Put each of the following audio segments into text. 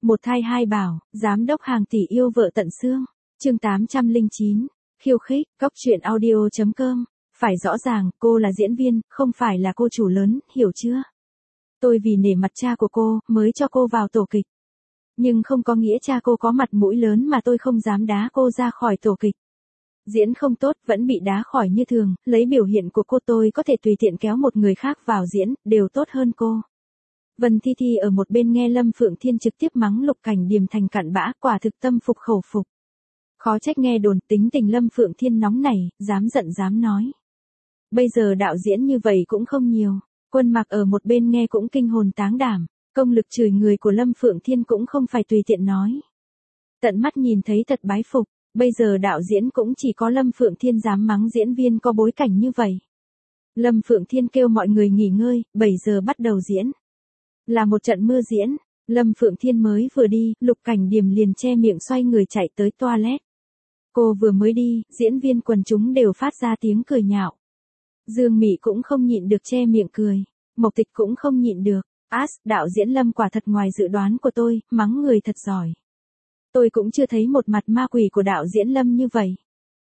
Một thai hai bảo, giám đốc hàng tỷ yêu vợ tận xương. Chương 809. Khiêu khích, cóc truyện audio.com. Phải rõ ràng, cô là diễn viên, không phải là cô chủ lớn, hiểu chưa? Tôi vì nể mặt cha của cô, mới cho cô vào tổ kịch. Nhưng không có nghĩa cha cô có mặt mũi lớn mà tôi không dám đá cô ra khỏi tổ kịch. Diễn không tốt, vẫn bị đá khỏi như thường, lấy biểu hiện của cô tôi có thể tùy tiện kéo một người khác vào diễn, đều tốt hơn cô. Vân Thi Thi ở một bên nghe Lâm Phượng Thiên trực tiếp mắng Lục Cảnh Điềm thành cặn bã, quả thực tâm phục khẩu phục. Khó trách nghe đồn tính tình Lâm Phượng Thiên nóng nảy, dám giận dám nói. Bây giờ đạo diễn như vậy cũng không nhiều, Quân Mặc ở một bên nghe cũng kinh hồn táng đảm, công lực chửi người của Lâm Phượng Thiên cũng không phải tùy tiện nói. Tận mắt nhìn thấy thật bái phục, bây giờ đạo diễn cũng chỉ có Lâm Phượng Thiên dám mắng diễn viên có bối cảnh như vậy. Lâm Phượng Thiên kêu mọi người nghỉ ngơi, 7 giờ bắt đầu diễn. Là một trận mưa diễn, Lâm Phượng Thiên mới vừa đi, Lục Cảnh Điềm liền che miệng xoay người chạy tới toilet. Cô vừa mới đi, diễn viên quần chúng đều phát ra tiếng cười nhạo. Dương Mị cũng không nhịn được che miệng cười, Mộc Tịch cũng không nhịn được. Đạo diễn Lâm quả thật ngoài dự đoán của tôi, mắng người thật giỏi. Tôi cũng chưa thấy một mặt ma quỷ của đạo diễn Lâm như vậy.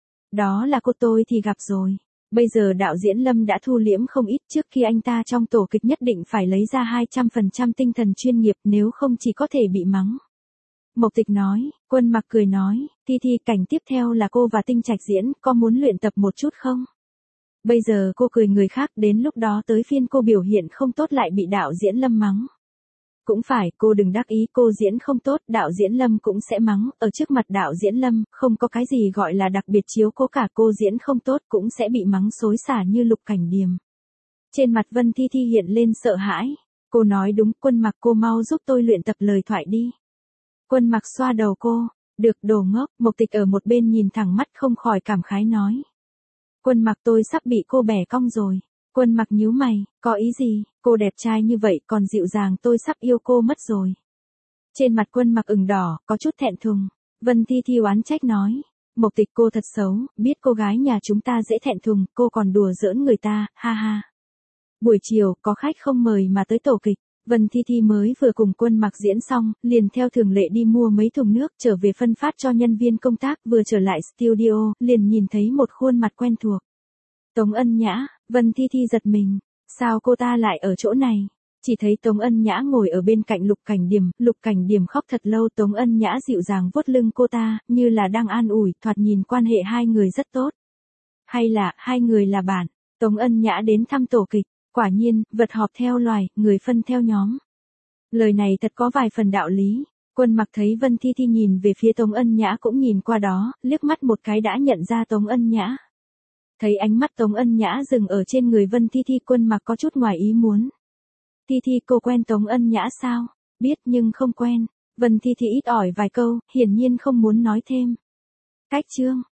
Đó là cô tôi thì gặp rồi. Bây giờ đạo diễn Lâm đã thu liễm không ít, trước khi anh ta trong tổ kịch nhất định phải lấy ra 200% tinh thần chuyên nghiệp, nếu không chỉ có thể bị mắng. Mộc Tịch nói, Quân Mặc cười nói, Thi Thi, cảnh tiếp theo là cô và Tinh Trạch diễn, có muốn luyện tập một chút không? Bây giờ cô cười người khác, đến lúc đó tới phiên cô biểu hiện không tốt lại bị đạo diễn Lâm mắng. Cũng phải, cô đừng đắc ý, cô diễn không tốt, đạo diễn Lâm cũng sẽ mắng, ở trước mặt đạo diễn Lâm, không có cái gì gọi là đặc biệt chiếu cố cả, cô diễn không tốt cũng sẽ bị mắng xối xả như Lục Cảnh Điềm. Trên mặt Vân Thi Thi hiện lên sợ hãi, cô nói đúng, Quân Mặc cô mau giúp tôi luyện tập lời thoại đi. Quân Mặc xoa đầu cô, được, đồ ngốc. Mộc Tịch ở một bên nhìn thẳng mắt không khỏi cảm khái nói. Quân Mặc, tôi sắp bị cô bẻ cong rồi. Quân Mặc nhíu mày, có ý gì, cô đẹp trai như vậy còn dịu dàng, tôi sắp yêu cô mất rồi. Trên mặt Quân Mặc ửng đỏ, có chút thẹn thùng. Vân Thi Thi oán trách nói, Mộc Tịch cô thật xấu, biết cô gái nhà chúng ta dễ thẹn thùng, cô còn đùa giỡn người ta, ha ha. Buổi chiều, có khách không mời mà tới tổ kịch. Vân Thi Thi mới vừa cùng Quân Mặc diễn xong, liền theo thường lệ đi mua mấy thùng nước trở về phân phát cho nhân viên công tác, vừa trở lại studio, liền nhìn thấy một khuôn mặt quen thuộc. Tống Ân Nhã. Vân Thi Thi giật mình, sao cô ta lại ở chỗ này? Chỉ thấy Tống Ân Nhã ngồi ở bên cạnh Lục Cảnh Điềm khóc thật lâu, Tống Ân Nhã dịu dàng vuốt lưng cô ta, như là đang an ủi, thoạt nhìn quan hệ hai người rất tốt. Hay là, hai người là bạn? Tống Ân Nhã đến thăm tổ kịch, quả nhiên, vật họp theo loài, người phân theo nhóm. Lời này thật có vài phần đạo lý. Quân Mặc thấy Vân Thi Thi nhìn về phía Tống Ân Nhã cũng nhìn qua đó, liếc mắt một cái đã nhận ra Tống Ân Nhã. Thấy ánh mắt Tống Ân Nhã dừng ở trên người Vân Thi Thi, Quân Mặc có chút ngoài ý muốn. Thi Thi, cô quen Tống Ân Nhã sao? Biết nhưng không quen. Vân Thi Thi ít ỏi vài câu, hiển nhiên không muốn nói thêm. Cách chương.